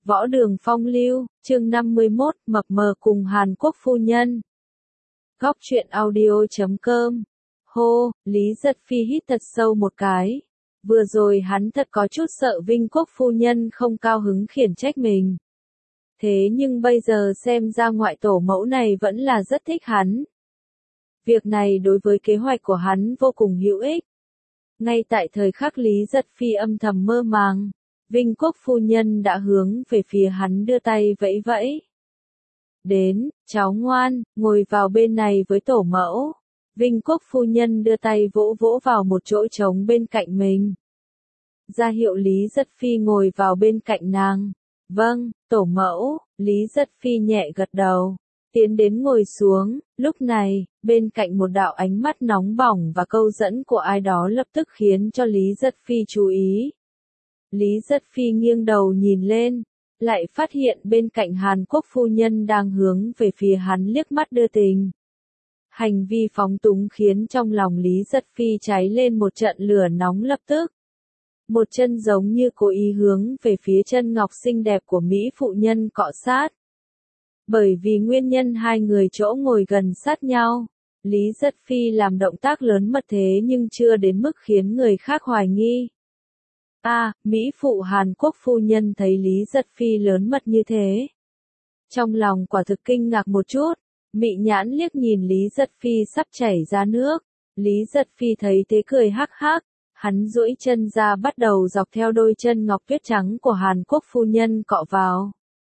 Võ Đường Phong Lưu, chương 51, mập mờ cùng Hàn Quốc phu nhân. Góc truyện audio.com. Hô, Lý Giật Phi hít thật sâu một cái. Vừa rồi hắn thật có chút sợ Vinh Quốc phu nhân không cao hứng khiển trách mình. Thế nhưng bây giờ xem ra ngoại tổ mẫu này vẫn là rất thích hắn. Việc này đối với kế hoạch của hắn vô cùng hữu ích. Ngay tại thời khắc Lý Giật Phi âm thầm mơ màng, Vinh Quốc phu nhân đã hướng về phía hắn đưa tay vẫy vẫy. Đến, cháu ngoan, ngồi vào bên này với tổ mẫu. Vinh Quốc phu nhân đưa tay vỗ vỗ vào một chỗ trống bên cạnh mình. Ra hiệu Lý Giật Phi ngồi vào bên cạnh nàng. Vâng, tổ mẫu, Lý Giật Phi nhẹ gật đầu. Tiến đến ngồi xuống, lúc này, bên cạnh một đạo ánh mắt nóng bỏng và câu dẫn của ai đó lập tức khiến cho Lý Giật Phi chú ý. Lý Giật Phi nghiêng đầu nhìn lên, lại phát hiện bên cạnh Hàn Quốc phu nhân đang hướng về phía hắn liếc mắt đưa tình. Hành vi phóng túng khiến trong lòng Lý Giật Phi cháy lên một trận lửa nóng lập tức. Một chân giống như cố ý hướng về phía chân ngọc xinh đẹp của Mỹ phụ nhân cọ sát. Bởi vì nguyên nhân hai người chỗ ngồi gần sát nhau, Lý Giật Phi làm động tác lớn mật thế nhưng chưa đến mức khiến người khác hoài nghi. Mỹ phụ Hàn Quốc phu nhân thấy Lý Giật Phi lớn mật như thế. Trong lòng quả thực kinh ngạc một chút, mị nhãn liếc nhìn Lý Giật Phi sắp chảy ra nước. Lý Giật Phi thấy thế cười hắc hắc, hắn duỗi chân ra bắt đầu dọc theo đôi chân ngọc tuyết trắng của Hàn Quốc phu nhân cọ vào.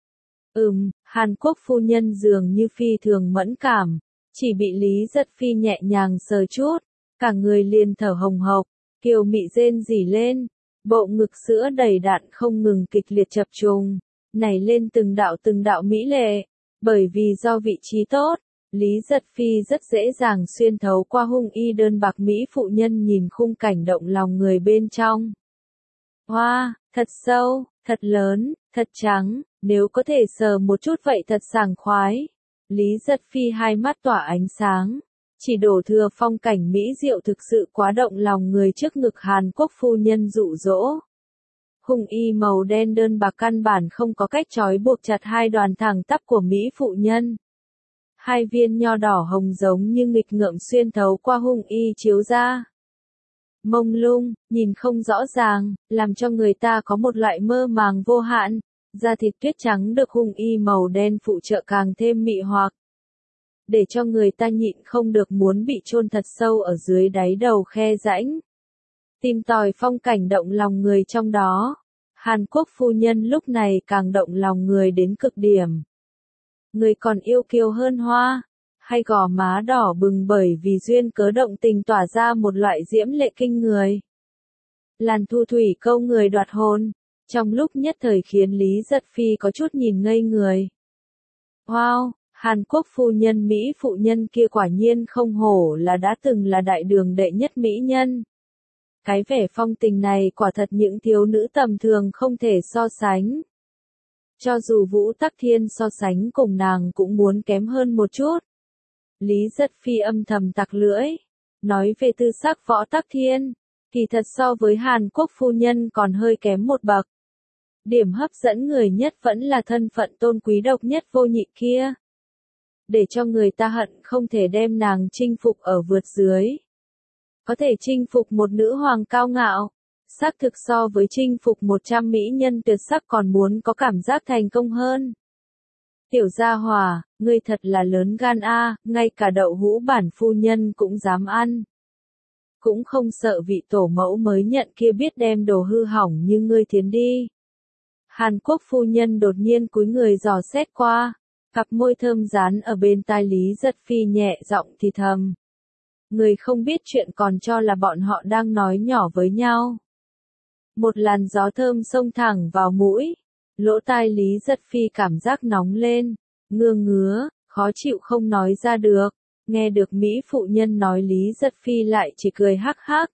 Hàn Quốc phu nhân dường như phi thường mẫn cảm, chỉ bị Lý Giật Phi nhẹ nhàng sờ chút, cả người liền thở hồng hộc, kiều mị rên rỉ lên. Bộ ngực sữa đầy đặn không ngừng kịch liệt chập trùng, nảy lên từng đạo mỹ lệ. Bởi vì do vị trí tốt, Lý Giật Phi rất dễ dàng xuyên thấu qua hung y đơn bạc Mỹ phụ nhân nhìn khung cảnh động lòng người bên trong. Hoa, thật sâu, thật lớn, thật trắng, nếu có thể sờ một chút vậy thật sảng khoái. Lý Giật Phi hai mắt tỏa ánh sáng. Chỉ đổ thừa phong cảnh mỹ diệu thực sự quá động lòng người trước ngực Hàn Quốc phu nhân dụ dỗ. Hung y màu đen đơn bạc căn bản không có cách trói buộc chặt hai đoàn thẳng tắp của Mỹ phụ nhân. Hai viên nho đỏ hồng giống như nghịch ngợm xuyên thấu qua hung y chiếu ra. Mông lung, nhìn không rõ ràng, làm cho người ta có một loại mơ màng vô hạn. Da thịt tuyết trắng được hung y màu đen phụ trợ càng thêm mị hoặc. Để cho người ta nhịn không được muốn bị chôn thật sâu ở dưới đáy đầu khe rãnh. Tìm tòi phong cảnh động lòng người trong đó. Hàn Quốc phu nhân lúc này càng động lòng người đến cực điểm. Người còn yêu kiều hơn hoa, hay gò má đỏ bừng bởi vì duyên cớ động tình tỏa ra một loại diễm lệ kinh người. Làn thu thủy câu người đoạt hồn, trong lúc nhất thời khiến Lý Giật Phi có chút nhìn ngây người. Wow! Hàn Quốc phu nhân Mỹ phụ nhân kia quả nhiên không hổ là đã từng là đại đường đệ nhất mỹ nhân. Cái vẻ phong tình này quả thật những thiếu nữ tầm thường không thể so sánh. Cho dù Vũ Tắc Thiên so sánh cùng nàng cũng muốn kém hơn một chút. Lý Giật Phi âm thầm tặc lưỡi. Nói về tư sắc Võ Tắc Thiên, thì thật so với Hàn Quốc phu nhân còn hơi kém một bậc. Điểm hấp dẫn người nhất vẫn là thân phận tôn quý độc nhất vô nhị kia. Để cho người ta hận không thể đem nàng chinh phục ở vượt dưới. Có thể chinh phục một nữ hoàng cao ngạo, xác thực so với chinh phục 100 mỹ nhân tuyệt sắc còn muốn có cảm giác thành công hơn. Tiểu gia hỏa, ngươi thật là lớn gan ngay cả đậu hũ bản phu nhân cũng dám ăn. Cũng không sợ vị tổ mẫu mới nhận kia biết đem đồ hư hỏng như ngươi thiến đi. Hàn Quốc phu nhân đột nhiên cúi người dò xét qua. Cặp môi thơm dán ở bên tai Lý Giật Phi nhẹ giọng thì thầm. Người không biết chuyện còn cho là bọn họ đang nói nhỏ với nhau. Một làn gió thơm xông thẳng vào mũi. Lỗ tai Lý Giật Phi cảm giác nóng lên, ngứa, khó chịu không nói ra được. Nghe được Mỹ phụ nhân nói Lý Giật Phi lại chỉ cười hắc hắc.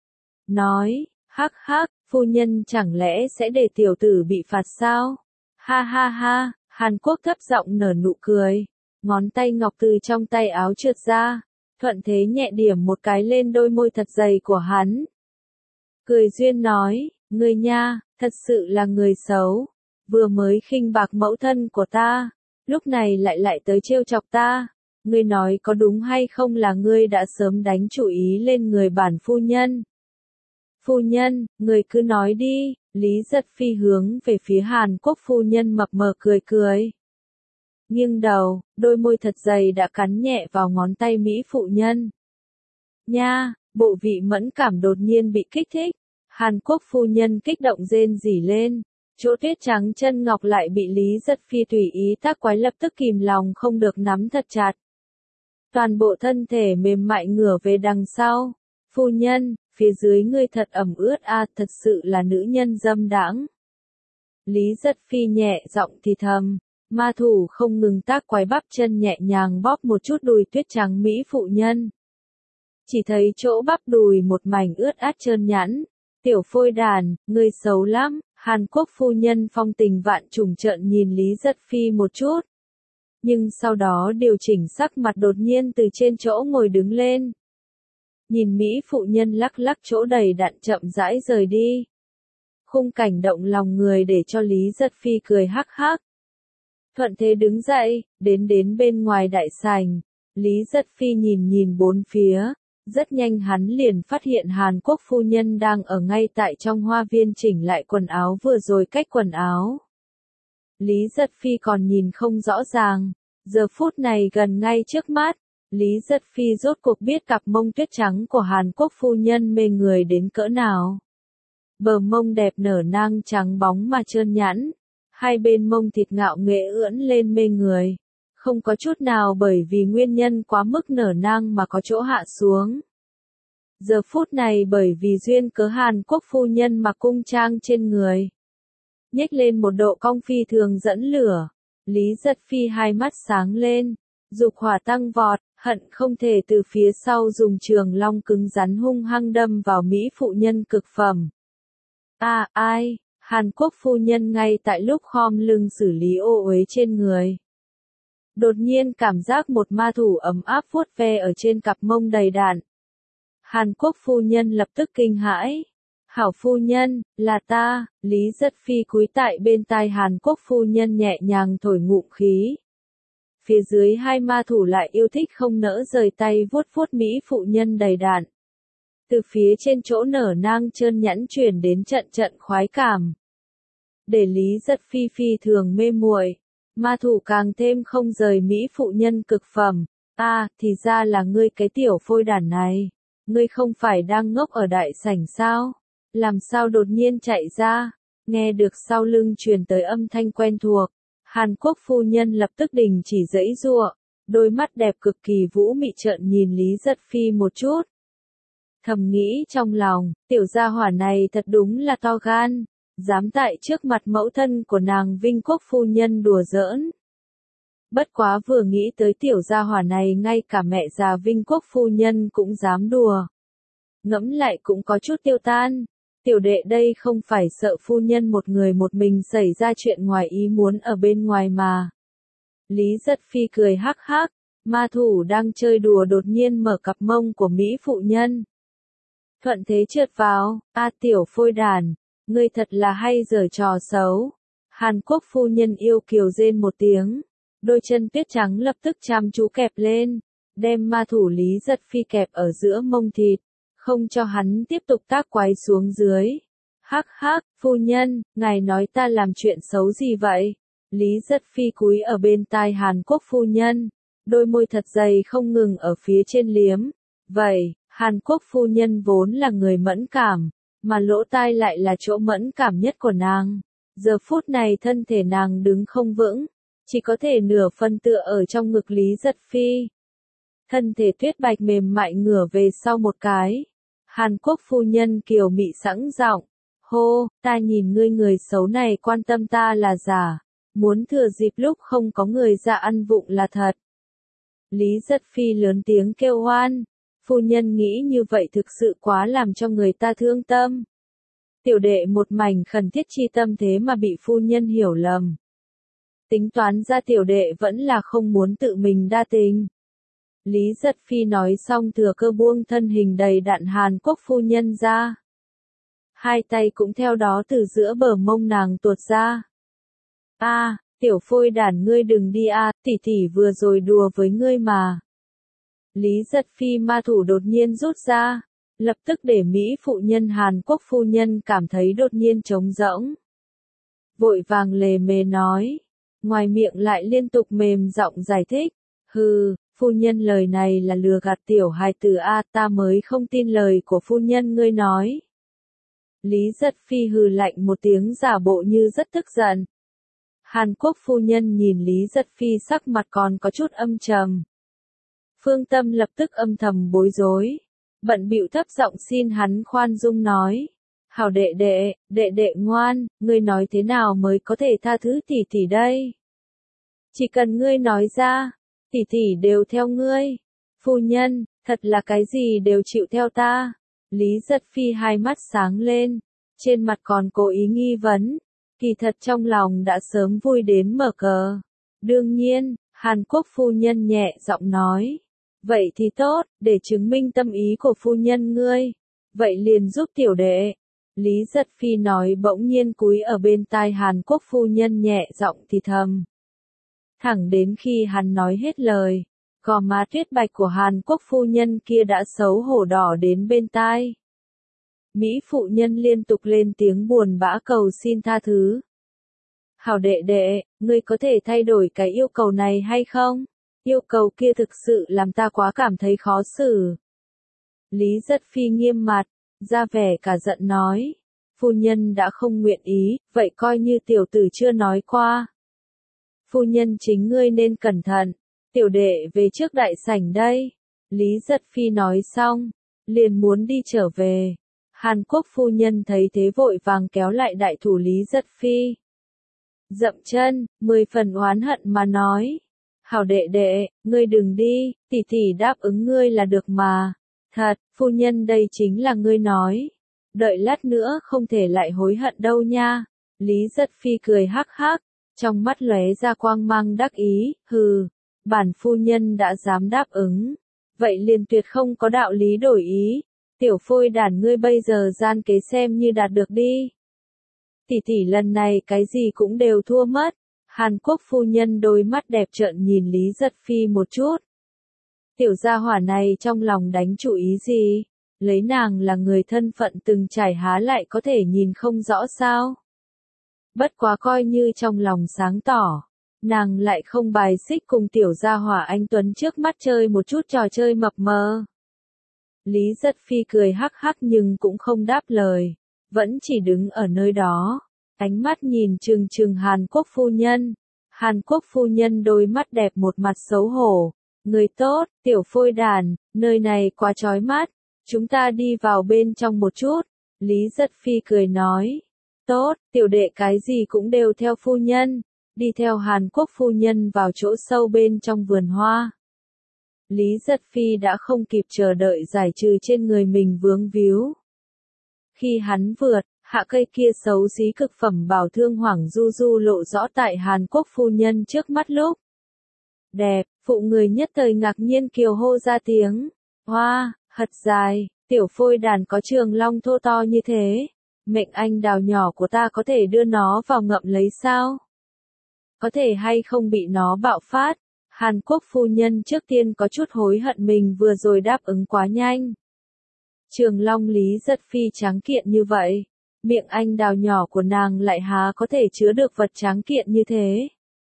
Nói, hắc hắc, phu nhân chẳng lẽ sẽ để tiểu tử bị phạt sao? Ha ha ha. Hàn Quốc thấp giọng nở nụ cười, ngón tay ngọc từ trong tay áo trượt ra, thuận thế nhẹ điểm một cái lên đôi môi thật dày của hắn. Cười duyên nói, ngươi nha, thật sự là người xấu. vừa mới khinh bạc mẫu thân của ta, lúc này lại tới trêu chọc ta. Ngươi nói có đúng hay không là ngươi đã sớm đánh chủ ý lên người bản phu nhân? Phu nhân, người cứ nói đi, Lý Giật Phi hướng về phía Hàn Quốc phu nhân mập mờ cười cười. Nghiêng đầu, đôi môi thật dày đã cắn nhẹ vào ngón tay Mỹ phụ nhân. Nha, bộ vị mẫn cảm đột nhiên bị kích thích. Hàn Quốc phu nhân kích động rên rỉ lên. Chỗ tuyết trắng chân ngọc lại bị Lý Giật Phi tùy ý tác quái lập tức kìm lòng không được nắm thật chặt. Toàn bộ thân thể mềm mại ngửa về đằng sau. Phu nhân, phía dưới ngươi thật ẩm ướt thật sự là nữ nhân dâm đãng. Lý Giật Phi nhẹ giọng thì thầm, ma thủ không ngừng tác quái bắp chân nhẹ nhàng bóp một chút đùi tuyết trắng Mỹ phụ nhân. Chỉ thấy chỗ bắp đùi một mảnh ướt át trơn nhẵn. Tiểu phôi đàn, ngươi xấu lắm. Hàn Quốc phu nhân phong tình vạn trùng trợn nhìn Lý Giật Phi một chút. Nhưng sau đó điều chỉnh sắc mặt đột nhiên từ trên chỗ ngồi đứng lên. Nhìn Mỹ phụ nhân lắc lắc chỗ đầy đặn chậm rãi rời đi. Khung cảnh động lòng người để cho Lý Giật Phi cười hắc hắc. Thuận thế đứng dậy, đến bên ngoài đại sảnh. Lý Giật Phi nhìn bốn phía. Rất nhanh hắn liền phát hiện Hàn Quốc phu nhân đang ở ngay tại trong hoa viên chỉnh lại quần áo vừa rồi cách quần áo. Lý Giật Phi còn nhìn không rõ ràng, giờ phút này gần ngay trước mắt, Lý Giật Phi rốt cuộc biết cặp mông tuyết trắng của Hàn Quốc phu nhân mê người đến cỡ nào. Bờ mông đẹp nở nang trắng bóng mà trơn nhẵn, hai bên mông thịt ngạo nghễ ưỡn lên mê người. Không có chút nào bởi vì nguyên nhân quá mức nở nang mà có chỗ hạ xuống. Giờ phút này bởi vì duyên cớ Hàn Quốc phu nhân mặc cung trang trên người. Nhếch lên một độ cong phi thường dẫn lửa. Lý Giật Phi hai mắt sáng lên. Dục hỏa tăng vọt, hận không thể từ phía sau dùng trường long cứng rắn hung hăng đâm vào Mỹ phụ nhân cực phẩm. Ai? Hàn Quốc phu nhân ngay tại lúc khom lưng xử lý ô uế trên người. Đột nhiên cảm giác một ma thủ ấm áp vuốt ve ở trên cặp mông đầy đặn. Hàn Quốc phu nhân lập tức kinh hãi. Hảo phu nhân, là ta. Lý Giật Phi cúi tại bên tai Hàn Quốc phu nhân nhẹ nhàng thổi ngụm khí. Phía dưới hai ma thủ lại yêu thích không nỡ rời tay vuốt vuốt Mỹ phụ nhân đầy đặn. Từ phía trên chỗ nở nang trơn nhẵn chuyển đến trận khoái cảm. Để Lý Giật Phi phi thường mê muội. Ma thủ càng thêm không rời Mỹ phụ nhân cực phẩm. Thì ra là ngươi cái tiểu phôi đản này. Ngươi không phải đang ngốc ở đại sảnh sao? Làm sao đột nhiên chạy ra? Nghe được sau lưng truyền tới âm thanh quen thuộc. Hàn Quốc phu nhân lập tức đình chỉ giãy giụa. Đôi mắt đẹp cực kỳ vũ mị trợn nhìn Lý Giật Phi một chút. Thầm nghĩ trong lòng, tiểu gia hỏa này thật đúng là to gan. Dám tại trước mặt mẫu thân của nàng Vinh Quốc phu nhân đùa giỡn. Bất quá vừa nghĩ tới tiểu gia hỏa này ngay cả mẹ già Vinh Quốc phu nhân cũng dám đùa. Ngẫm lại cũng có chút tiêu tan. Tiểu đệ đây không phải sợ phu nhân một người một mình xảy ra chuyện ngoài ý muốn ở bên ngoài mà. Lý Giật Phi cười hắc hắc, ma thủ đang chơi đùa đột nhiên mở cặp mông của Mỹ phụ nhân. Thuận thế trượt vào, tiểu phôi đàn. Ngươi thật là hay giở trò xấu. Hàn Quốc phu nhân yêu kiều rên một tiếng. Đôi chân tuyết trắng lập tức chăm chú kẹp lên. Đem ma thủ Lý Giật Phi kẹp ở giữa mông thịt. Không cho hắn tiếp tục tác quái xuống dưới. Hắc hắc, phu nhân, ngài nói ta làm chuyện xấu gì vậy? Lý Giật Phi cúi ở bên tai Hàn Quốc phu nhân. Đôi môi thật dày không ngừng ở phía trên liếm. Vậy, Hàn Quốc phu nhân vốn là người mẫn cảm. Mà lỗ tai lại là chỗ mẫn cảm nhất của nàng. Giờ phút này thân thể nàng đứng không vững, chỉ có thể nửa phân tựa ở trong ngực Lý Giật Phi. Thân thể tuyết bạch mềm mại ngửa về sau một cái. Hàn Quốc phu nhân kiều mị sẵn giọng, hô, ta nhìn ngươi người xấu này quan tâm ta là giả, muốn thừa dịp lúc không có người ra ăn vụng là thật. Lý Giật Phi lớn tiếng kêu oan. Phu nhân nghĩ như vậy thực sự quá làm cho người ta thương tâm. Tiểu đệ một mảnh khẩn thiết chi tâm thế mà bị phu nhân hiểu lầm. Tính toán ra tiểu đệ vẫn là không muốn tự mình đa tình. Lý Giật Phi nói xong thừa cơ buông thân hình đầy đặn Hàn Quốc phu nhân ra. Hai tay cũng theo đó từ giữa bờ mông nàng tuột ra. Tiểu phôi đản ngươi đừng đi tỷ tỷ vừa rồi đùa với ngươi mà. Lý Giật Phi ma thủ đột nhiên rút ra, lập tức để Mỹ phụ nhân Hàn Quốc phu nhân cảm thấy đột nhiên trống rỗng. Vội vàng lề mề nói, ngoài miệng lại liên tục mềm giọng giải thích, phu nhân lời này là lừa gạt tiểu hài tử ta mới không tin lời của phu nhân ngươi nói. Lý Giật Phi hừ lạnh một tiếng giả bộ như rất tức giận. Hàn Quốc phu nhân nhìn Lý Giật Phi sắc mặt còn có chút âm trầm. Phương Tâm lập tức âm thầm bối rối, bận bịu thấp giọng xin hắn khoan dung nói. Hảo đệ đệ ngoan, ngươi nói thế nào mới có thể tha thứ tỷ tỷ đây? Chỉ cần ngươi nói ra, tỷ tỷ đều theo ngươi. Phu nhân, thật là cái gì đều chịu theo ta. Lý Giật Phi hai mắt sáng lên, trên mặt còn cố ý nghi vấn, kỳ thật trong lòng đã sớm vui đến mở cờ. Đương nhiên, Hàn Quốc phu nhân nhẹ giọng nói, vậy thì tốt, để chứng minh tâm ý của phu nhân ngươi, vậy liền giúp tiểu đệ. Lý Giật Phi nói bỗng nhiên cúi ở bên tai Hàn Quốc phu nhân nhẹ giọng thì thầm. Thẳng đến khi hắn nói hết lời, gò má tuyết bạch của Hàn Quốc phu nhân kia đã xấu hổ đỏ đến bên tai. Mỹ phụ nhân liên tục lên tiếng buồn bã cầu xin tha thứ. Hảo đệ đệ, ngươi có thể thay đổi cái yêu cầu này hay không? Yêu cầu kia thực sự làm ta quá cảm thấy khó xử. Lý Giật Phi nghiêm mặt, ra vẻ cả giận nói. Phu nhân đã không nguyện ý, vậy coi như tiểu tử chưa nói qua. Phu nhân chính ngươi nên cẩn thận, tiểu đệ về trước đại sảnh đây. Lý Giật Phi nói xong, liền muốn đi trở về. Hàn Quốc phu nhân thấy thế vội vàng kéo lại đại thủ Lý Giật Phi. Dậm chân, 10 phần oán hận mà nói. Hảo đệ đệ, ngươi đừng đi, tỷ tỷ đáp ứng ngươi là được mà. Thật, phu nhân đây chính là ngươi nói. Đợi lát nữa không thể lại hối hận đâu nha. Lý Giật Phi cười hắc hắc, trong mắt lóe ra quang mang đắc ý, bản phu nhân đã dám đáp ứng. Vậy liền tuyệt không có đạo lý đổi ý. Tiểu phôi đản ngươi bây giờ gian kế xem như đạt được đi. Tỷ tỷ lần này cái gì cũng đều thua mất. Hàn Quốc phu nhân đôi mắt đẹp trợn nhìn Lý Giật Phi một chút. Tiểu gia hỏa này trong lòng đánh chủ ý gì? Lấy nàng là người thân phận từng trải há lại có thể nhìn không rõ sao? Bất quá coi như trong lòng sáng tỏ, nàng lại không bài xích cùng tiểu gia hỏa anh Tuấn trước mắt chơi một chút trò chơi mập mờ. Lý Giật Phi cười hắc hắc nhưng cũng không đáp lời, vẫn chỉ đứng ở nơi đó, ánh mắt nhìn trừng trừng Hàn Quốc phu nhân. Hàn Quốc phu nhân đôi mắt đẹp một mặt xấu hổ, người tốt, tiểu phôi đàn, nơi này quá chói mắt, chúng ta đi vào bên trong một chút. Lý Giật Phi cười nói, tốt, tiểu đệ cái gì cũng đều theo phu nhân, đi theo Hàn Quốc phu nhân vào chỗ sâu bên trong vườn hoa. Lý Giật Phi đã không kịp chờ đợi giải trừ trên người mình vướng víu. Khi hắn vượt, hạ cây kia xấu xí cực phẩm bảo thương Hoàng Du Du lộ rõ tại Hàn Quốc phu nhân trước mắt lúc. Đẹp, phụ người nhất thời ngạc nhiên kiều hô ra tiếng. Hoa, hật dài, tiểu phôi đàn có trường long thô to như thế. Mệnh anh đào nhỏ của ta có thể đưa nó vào ngậm lấy sao? Có thể hay không bị nó bạo phát? Hàn Quốc phu nhân trước tiên có chút hối hận mình vừa rồi đáp ứng quá nhanh. Trường long Lý Giật Phi tráng kiện như vậy, miệng anh đào nhỏ của nàng lại há có thể chứa được vật tráng kiện như thế.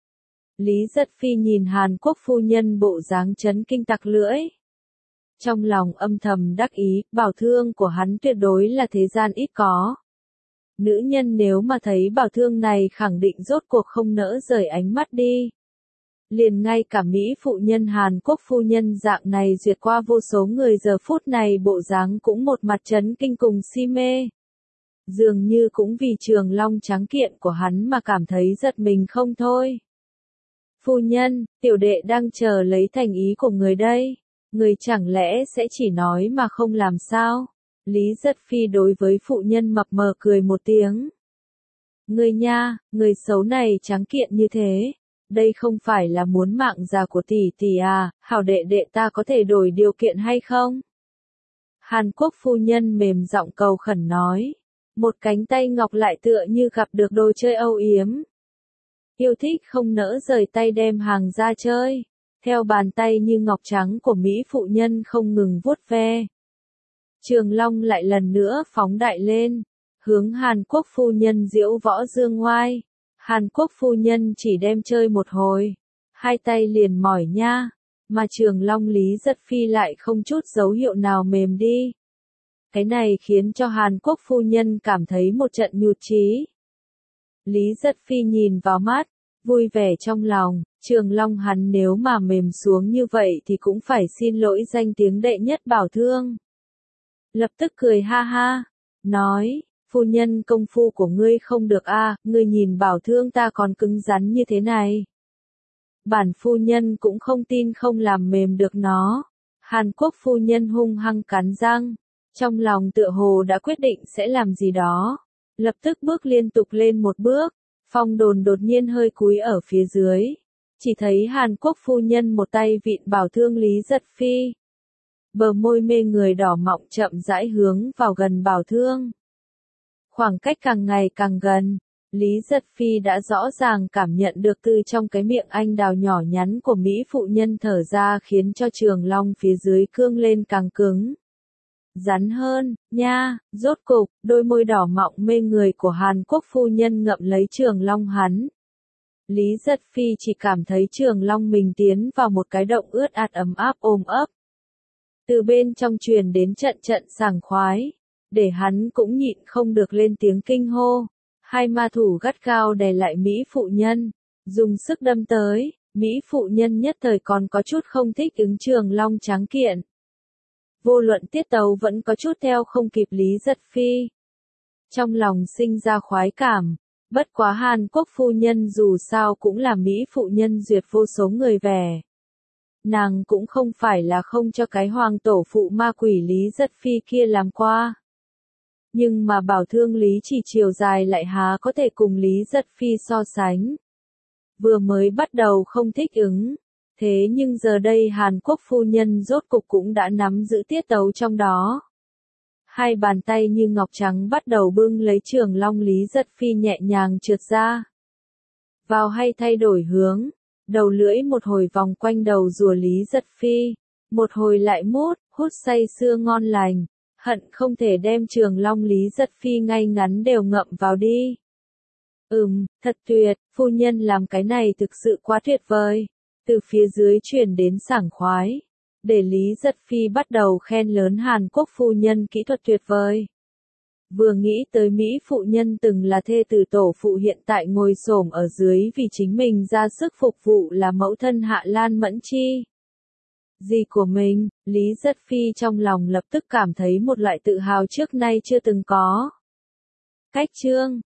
Lý Giật Phi nhìn Hàn Quốc phu nhân bộ dáng chấn kinh tặc lưỡi. Trong lòng âm thầm đắc ý, bảo thương của hắn tuyệt đối là thế gian ít có. Nữ nhân nếu mà thấy bảo thương này khẳng định rốt cuộc không nỡ rời ánh mắt đi. Liền ngay cả Mỹ phụ nhân Hàn Quốc phu nhân dạng này duyệt qua vô số người giờ phút này bộ dáng cũng một mặt chấn kinh cùng si mê. Dường như cũng vì trường long tráng kiện của hắn mà cảm thấy giật mình không thôi. Phu nhân, tiểu đệ đang chờ lấy thành ý của người đây. Người chẳng lẽ sẽ chỉ nói mà không làm sao? Lý Giật Phi đối với phụ nhân mập mờ cười một tiếng. Người nha, người xấu này tráng kiện như thế. Đây không phải là muốn mạng già của tỷ tỷ à, hảo đệ đệ ta có thể đổi điều kiện hay không? Hàn Quốc phu nhân mềm giọng cầu khẩn nói. Một cánh tay ngọc lại tựa như gặp được đồ chơi âu yếm. yêu thích không nỡ rời tay đem hàng ra chơi. Theo bàn tay như ngọc trắng của Mỹ phụ nhân không ngừng vuốt ve. Trường Long lại lần nữa phóng đại lên, hướng Hàn Quốc phu nhân diễu võ dương ngoai. Hàn Quốc phu nhân chỉ đem chơi một hồi, hai tay liền mỏi nha, mà Trường Long Lý Giật Phi lại không chút dấu hiệu nào mềm đi. Cái này khiến cho Hàn Quốc phu nhân cảm thấy một trận nhụt chí. Lý Giật Phi nhìn vào mắt, vui vẻ trong lòng, Trường Long hắn nếu mà mềm xuống như vậy thì cũng phải xin lỗi danh tiếng đệ nhất bảo thương. Lập tức cười ha ha, nói, phu nhân công phu của ngươi không được a, ngươi nhìn bảo thương ta còn cứng rắn như thế này. Bản phu nhân cũng không tin không làm mềm được nó. Hàn Quốc phu nhân hung hăng cắn răng, trong lòng tựa hồ đã quyết định sẽ làm gì đó. Lập tức bước liên tục lên một bước, Phong Đồn đột nhiên hơi cúi ở phía dưới. Chỉ thấy Hàn Quốc phu nhân một tay vịn bảo thương Lý Giật Phi. Bờ môi mê người đỏ mọng chậm rãi hướng vào gần bảo thương. Khoảng cách càng ngày càng gần, Lý Giật Phi đã rõ ràng cảm nhận được từ trong cái miệng anh đào nhỏ nhắn của Mỹ phụ nhân thở ra khiến cho Trường Long phía dưới cương lên càng cứng. Rắn hơn, nha, rốt cục, đôi môi đỏ mọng mê người của Hàn Quốc phu nhân ngậm lấy Trường Long hắn. Lý Giật Phi chỉ cảm thấy Trường Long mình tiến vào một cái động ướt át ấm áp ôm ấp. Từ bên trong truyền đến trận trận sảng khoái, để hắn cũng nhịn không được lên tiếng kinh hô. Hai ma thủ gắt gao đè lại Mỹ phụ nhân, dùng sức đâm tới, Mỹ phụ nhân nhất thời còn có chút không thích ứng Trường Long tráng kiện. Vô luận tiết tấu vẫn có chút theo không kịp Lý Giật Phi. Trong lòng sinh ra khoái cảm, bất quá Hàn Quốc phu nhân dù sao cũng là Mỹ phụ nhân duyệt vô số người vẻ. Nàng cũng không phải là không cho cái hoàng tổ phụ ma quỷ Lý Giật Phi kia làm qua. Nhưng mà bảo thương Lý chỉ chiều dài lại há có thể cùng Lý Giật Phi so sánh. Vừa mới bắt đầu không thích ứng. Thế nhưng giờ đây Hàn Quốc phu nhân rốt cục cũng đã nắm giữ tiết tấu trong đó. Hai bàn tay như ngọc trắng bắt đầu bưng lấy Trường Long Lý Giật Phi nhẹ nhàng trượt ra. Vào hay thay đổi hướng, đầu lưỡi một hồi vòng quanh đầu rùa Lý Giật Phi, một hồi lại hút say sưa ngon lành, hận không thể đem Trường Long Lý Giật Phi ngay ngắn đều ngậm vào đi. Thật tuyệt, phu nhân làm cái này thực sự quá tuyệt vời. Từ phía dưới truyền đến sảng khoái, để Lý Giật Phi bắt đầu khen lớn Hàn Quốc phu nhân kỹ thuật tuyệt vời. Vừa nghĩ tới Mỹ phụ nhân từng là thê tử tổ phụ hiện tại ngồi xổm ở dưới vì chính mình ra sức phục vụ là mẫu thân Hạ Lan Mẫn Chi. Dì của mình, Lý Giật Phi trong lòng lập tức cảm thấy một loại tự hào trước nay chưa từng có. Cách chương